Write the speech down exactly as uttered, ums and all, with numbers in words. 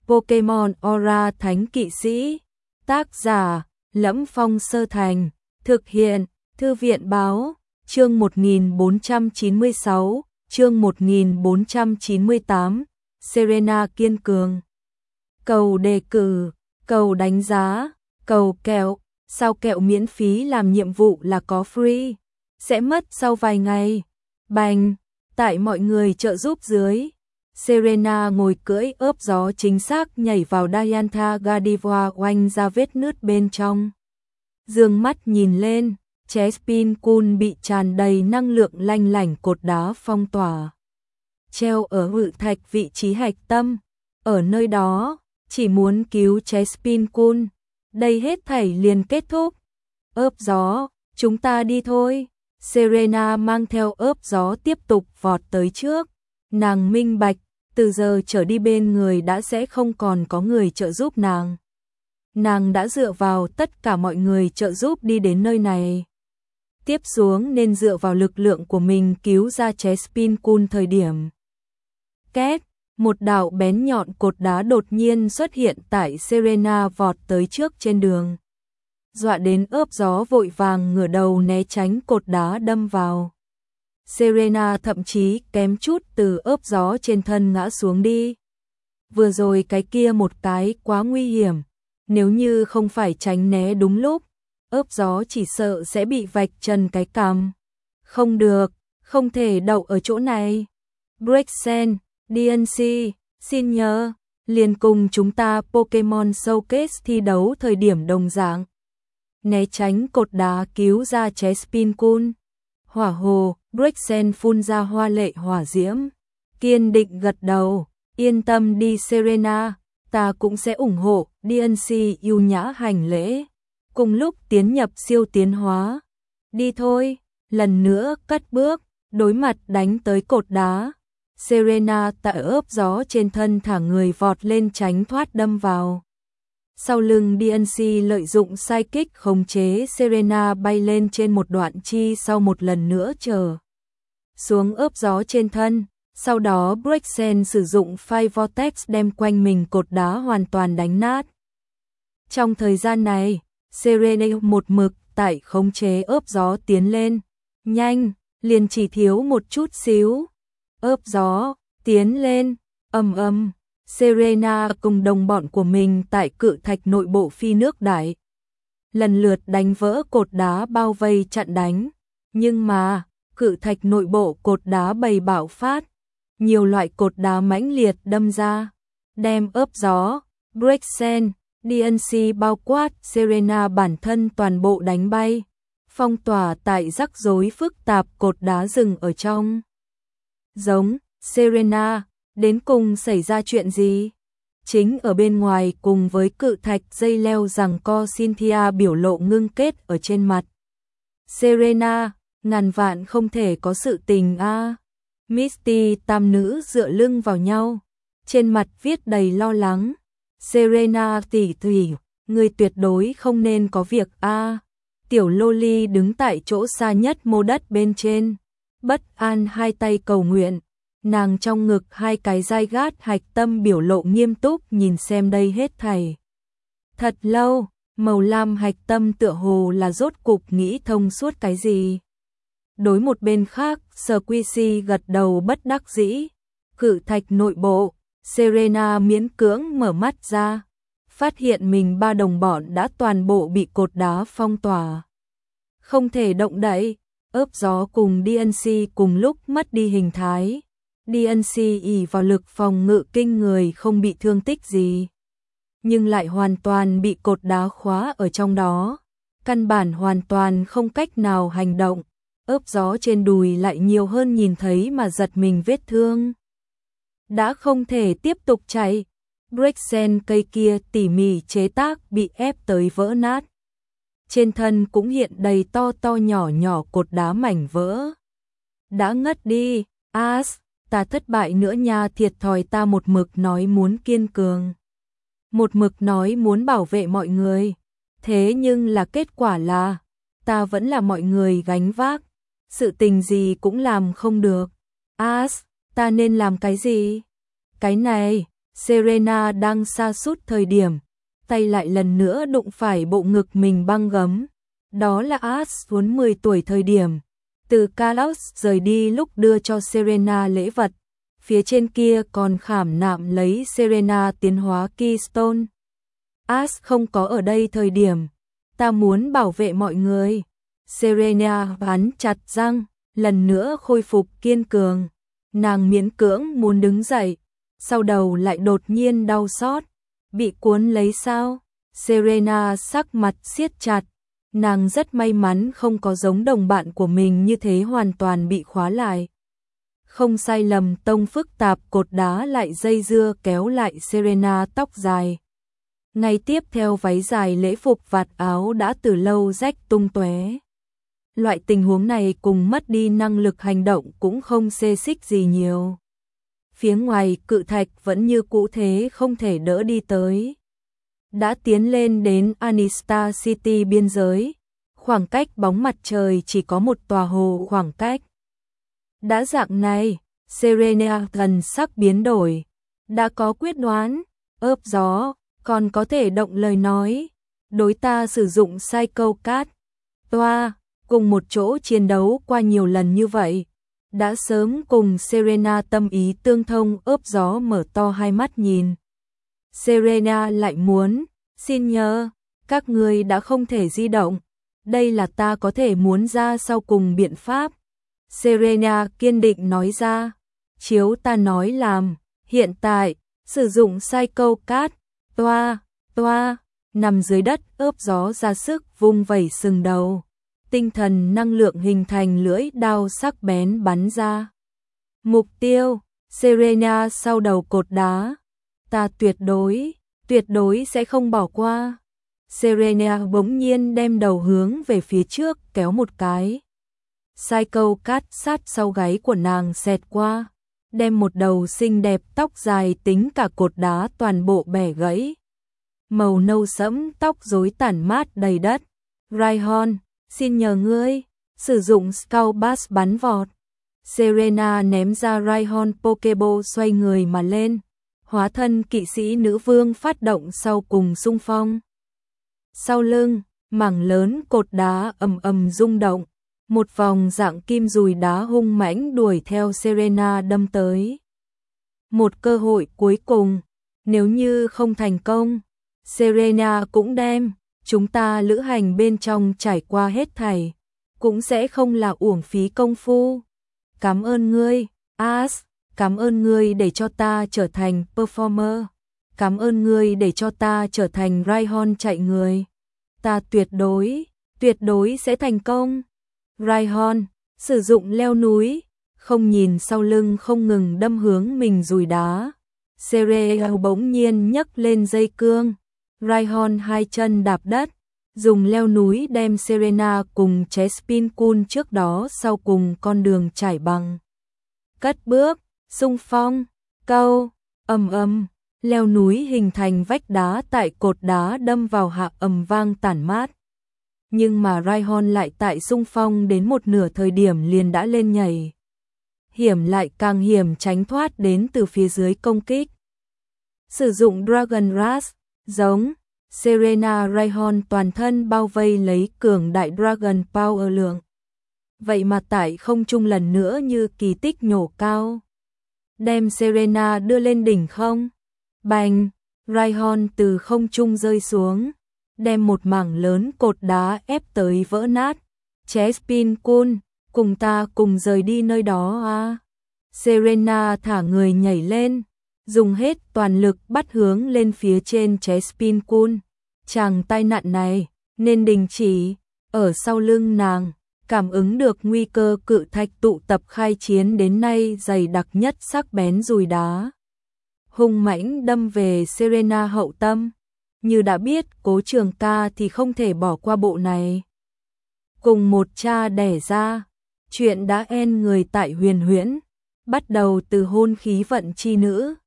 Pokemon Aura Thánh Kỵ Sĩ. Tác giả: Lẫm Phong Sơ Thành. Thực hiện: Thư viện Báo. Chương một nghìn bốn trăm chín mươi sáu, chương một nghìn bốn trăm chín mươi tám. Serena kiên cường. Cầu đề cử, cầu đánh giá, cầu kẹo. Sao kẹo miễn phí làm nhiệm vụ là có free, sẽ mất sau vài ngày. Bành, tại mọi người trợ giúp dưới, Serena ngồi cưỡi ớp gió chính xác nhảy vào Dialga Gardevoir oanh ra vết nứt bên trong. Dương mắt nhìn lên, Chespin Cool bị tràn đầy năng lượng lanh lảnh cột đá phong tỏa. Treo ở hự thạch vị trí hạch tâm, ở nơi đó, chỉ muốn cứu Chespin Cool. Đây hết thảy liền kết thúc. Ớp gió, chúng ta đi thôi. Serena mang theo ớp gió tiếp tục vọt tới trước. Nàng minh bạch, từ giờ trở đi bên người đã sẽ không còn có người trợ giúp nàng. Nàng đã dựa vào tất cả mọi người trợ giúp đi đến nơi này. Tiếp xuống nên dựa vào lực lượng của mình cứu ra Chespin Cool thời điểm. Két, một đạo bén nhọn cột đá đột nhiên xuất hiện tại Serena vọt tới trước trên đường. Dọa đến ớp gió vội vàng ngửa đầu né tránh cột đá đâm vào. Serena thậm chí kém chút từ ớp gió trên thân ngã xuống đi. Vừa rồi cái kia một cái quá nguy hiểm, nếu như không phải tránh né đúng lúc, ớp gió chỉ sợ sẽ bị vạch trần cái cằm. Không được, không thể đậu ở chỗ này. Braixen, đê en xê, xin nhớ, liền cùng chúng ta Pokemon Showcase thi đấu thời điểm đồng dạng. Né tránh cột đá cứu ra Chespin Cool. Hỏa hồ, Braixen phun ra hoa lệ hỏa diễm. Kiên định gật đầu, yên tâm đi Serena, ta cũng sẽ ủng hộ. đê en xê ưu nhã hành lễ. Cùng lúc tiến nhập siêu tiến hóa. Đi thôi, lần nữa cất bước, đối mặt đánh tới cột đá. Serena tại ớp gió trên thân thả người vọt lên tránh thoát đâm vào. Sau lưng đê en xê lợi dụng Psychic khống chế Serena bay lên trên một đoạn chi sau một lần nữa trở xuống ớp gió trên thân. Sau đó Braixen sử dụng Fire Vortex đem quanh mình cột đá hoàn toàn đánh nát. Trong thời gian này, Serena một mực tại khống chế ớp gió tiến lên. Nhanh, liền chỉ thiếu một chút xíu. Ớp gió, tiến lên, ầm ầm. Serena cùng đồng bọn của mình tại cự thạch nội bộ phi nước đại. Lần lượt đánh vỡ cột đá bao vây chặn đánh. Nhưng mà, cự thạch nội bộ cột đá bầy bạo phát. Nhiều loại cột đá mãnh liệt đâm ra. Đem ớp gió, Braixen, đê en xê bao quát Serena bản thân toàn bộ đánh bay. Phong tỏa tại rắc rối phức tạp cột đá rừng ở trong. Giống, Serena, đến cùng xảy ra chuyện gì? Chính ở bên ngoài cùng với cự thạch dây leo rằng co Cynthia biểu lộ ngưng kết ở trên mặt. Serena, ngàn vạn không thể có sự tình a. À. Misty tam nữ dựa lưng vào nhau, trên mặt viết đầy lo lắng. Serena tỷ tỷ, người tuyệt đối không nên có việc a. À. Tiểu Loli đứng tại chỗ xa nhất mô đất bên trên, bất an hai tay cầu nguyện. Nàng trong ngực hai cái dai gát hạch tâm biểu lộ nghiêm túc nhìn xem đây hết thảy. Thật lâu, màu lam hạch tâm tựa hồ là rốt cục nghĩ thông suốt cái gì. Đối một bên khác, Squishy gật đầu bất đắc dĩ. Cự thạch nội bộ, Serena miễn cưỡng mở mắt ra, phát hiện mình ba đồng bọn đã toàn bộ bị cột đá phong tỏa. Không thể động đậy, ớp gió cùng đê en xê cùng lúc mất đi hình thái. đê en xê ỷ vào lực phòng ngự kinh người không bị thương tích gì, nhưng lại hoàn toàn bị cột đá khóa ở trong đó, căn bản hoàn toàn không cách nào hành động. Ớp gió trên đùi lại nhiều hơn nhìn thấy mà giật mình vết thương. Đã không thể tiếp tục chạy, Braixen cây kia tỉ mỉ chế tác bị ép tới vỡ nát. Trên thân cũng hiện đầy to to nhỏ nhỏ cột đá mảnh vỡ. Đã ngất đi, As. Ta thất bại nữa nha, thiệt thòi, ta một mực nói muốn kiên cường. Một mực nói muốn bảo vệ mọi người. Thế nhưng là kết quả là, ta vẫn là mọi người gánh vác. Sự tình gì cũng làm không được. As, ta nên làm cái gì? Cái này, Serena đang sa sút thời điểm, tay lại lần nữa đụng phải bộ ngực mình băng gấm. Đó là Ash vốn mười tuổi thời điểm, từ Carlos rời đi lúc đưa cho Serena lễ vật. Phía trên kia còn khảm nạm lấy Serena tiến hóa Keystone. Ash không có ở đây thời điểm, ta muốn bảo vệ mọi người. Serena bắn chặt răng, lần nữa khôi phục kiên cường. Nàng miễn cưỡng muốn đứng dậy, sau đầu lại đột nhiên đau xót. Bị cuốn lấy sao? Serena sắc mặt siết chặt. Nàng rất may mắn không có giống đồng bạn của mình như thế hoàn toàn bị khóa lại. Không sai lầm tông phức tạp cột đá lại dây dưa kéo lại Serena tóc dài. Ngay tiếp theo váy dài lễ phục vạt áo đã từ lâu rách tung tóe. Loại tình huống này cùng mất đi năng lực hành động cũng không xê xích gì nhiều. Phía ngoài cự thạch vẫn như cũ thế không thể đỡ đi tới. Đã tiến lên đến Anista City biên giới, khoảng cách bóng mặt trời chỉ có một tòa hồ khoảng cách. Đã dạng này, Serena thần sắc biến đổi, đã có quyết đoán, ớp gió, còn có thể động lời nói. Đối ta sử dụng Psycho Cat, toa, cùng một chỗ chiến đấu qua nhiều lần như vậy. Đã sớm cùng Serena tâm ý tương thông, ớp gió mở to hai mắt nhìn. Serena lại muốn, xin nhờ, các ngươi đã không thể di động. Đây là ta có thể muốn ra sau cùng biện pháp. Serena kiên định nói ra, chiếu ta nói làm, hiện tại, sử dụng Psycho Cat, toa, toa, nằm dưới đất ớp gió ra sức vung vẩy sừng đầu. Tinh thần năng lượng hình thành lưỡi đao sắc bén bắn ra. Mục tiêu, Serena sau đầu cột đá. Ta tuyệt đối, tuyệt đối sẽ không bỏ qua. Serena bỗng nhiên đem đầu hướng về phía trước kéo một cái. Psycho Cat sát sau gáy của nàng xẹt qua, đem một đầu xinh đẹp tóc dài tính cả cột đá toàn bộ bẻ gãy. Màu nâu sẫm tóc rối tản mát đầy đất. Rhyhorn, xin nhờ ngươi, sử dụng Skull Bass bắn vọt. Serena ném ra Rhyhorn Pokeball xoay người mà lên, hóa thân kỵ sĩ nữ vương phát động sau cùng xung phong. Sau lưng, mảng lớn cột đá ầm ầm rung động, một vòng dạng kim dùi đá hung mãnh đuổi theo Serena đâm tới. Một cơ hội cuối cùng, nếu như không thành công, Serena cũng đem chúng ta lữ hành bên trong trải qua hết thảy, cũng sẽ không là uổng phí công phu. Cảm ơn ngươi, Ash, cảm ơn ngươi để cho ta trở thành performer, cảm ơn ngươi để cho ta trở thành Rhyhorn chạy người. Ta tuyệt đối, tuyệt đối sẽ thành công. Rhyhorn, sử dụng leo núi, không nhìn sau lưng không ngừng đâm hướng mình dùi đá. Serena bỗng nhiên nhấc lên dây cương. Rhyhorn hai chân đạp đất, dùng leo núi đem Serena cùng Chespin Cool trước đó sau cùng con đường trải bằng. Cất bước, xung phong, câu, ầm ầm, leo núi hình thành vách đá tại cột đá đâm vào hạ ầm vang tản mát. Nhưng mà Rhyhorn lại tại xung phong đến một nửa thời điểm liền đã lên nhảy. Hiểm lại càng hiểm tránh thoát đến từ phía dưới công kích. Sử dụng Dragon Rush, giống Serena Rhyhorn toàn thân bao vây lấy cường đại Dragon Power lượng. Vậy mà tại không trung lần nữa như kỳ tích nhổ cao. Đem Serena đưa lên đỉnh không? Bành! Rhyhorn từ không trung rơi xuống, đem một mảng lớn cột đá ép tới vỡ nát. Chespin Cool, cùng ta cùng rời đi nơi đó à? Serena thả người nhảy lên, dùng hết toàn lực bắt hướng lên phía trên Chespin Cool. Chàng tai nạn này nên đình chỉ. Ở sau lưng nàng, cảm ứng được nguy cơ cự thạch tụ tập khai chiến đến nay dày đặc nhất sắc bén dùi đá. Hung mãnh đâm về Serena hậu tâm. Như đã biết Cố Trường Ca thì không thể bỏ qua bộ này. Cùng một cha đẻ ra, chuyện đã en người tại huyền huyễn, bắt đầu từ hôn khí vận chi nữ.